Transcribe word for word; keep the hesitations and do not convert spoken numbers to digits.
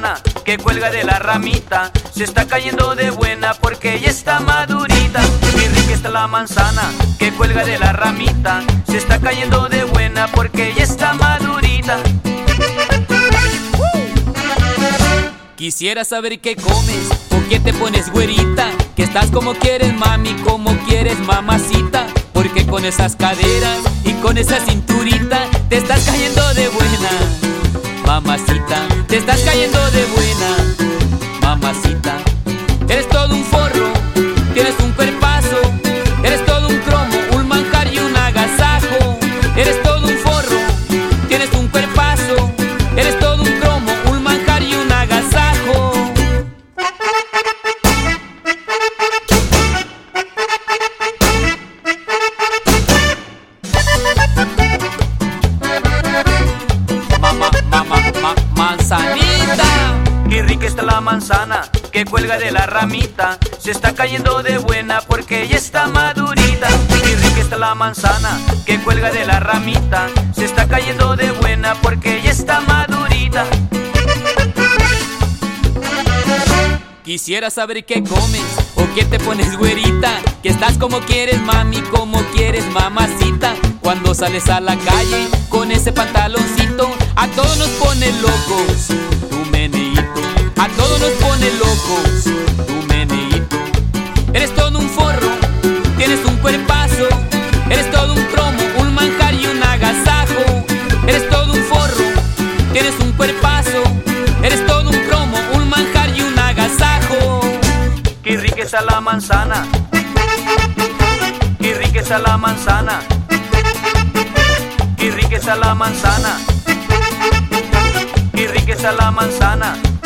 manzana que cuelga de la ramita, se está cayendo de buena porque ya está madurita. Qué rica está la manzana que cuelga de la ramita, se está cayendo de buena porque ya está madurita. Quisiera saber qué comes o qué te pones, güerita, que estás como quieres, mami, como quieres, mamacita, porque con esas caderas y con esa cinturita te estás cayendo de buena, mamacita, te estás cayendo de buena, mamacita. Eres todo un forro, tienes un cuerpazo, eres todo un cromo, un manjar y un agasajo. Eres todo un forro, tienes un cuerpazo, eres todo un cromo, un manjar y un agasajo. Mamá, mamá, ma, manzanita. Qué rica está la manzana que cuelga de la ramita, se está cayendo de buena porque ya está madurita. Qué rica está la manzana que cuelga de la ramita, se está cayendo de buena porque ya está madurita. Quisiera saber qué comes o qué te pones, güerita, que estás como quieres, mami, como quieres, mamacita. Cuando sales a la calle con ese pantaloncito, a todos nos pone locos tu meneíto, a todos nos pone locos tu meneíto. Eres todo un forro, tienes un cuerpazo, eres todo un cromo, un manjar y un agasajo. Eres todo un forro, tienes un cuerpazo, eres todo un cromo, un manjar y un agasajo. Qué rica está la manzana, qué rica está la manzana, qué rica está la manzana, qué rica está la manzana.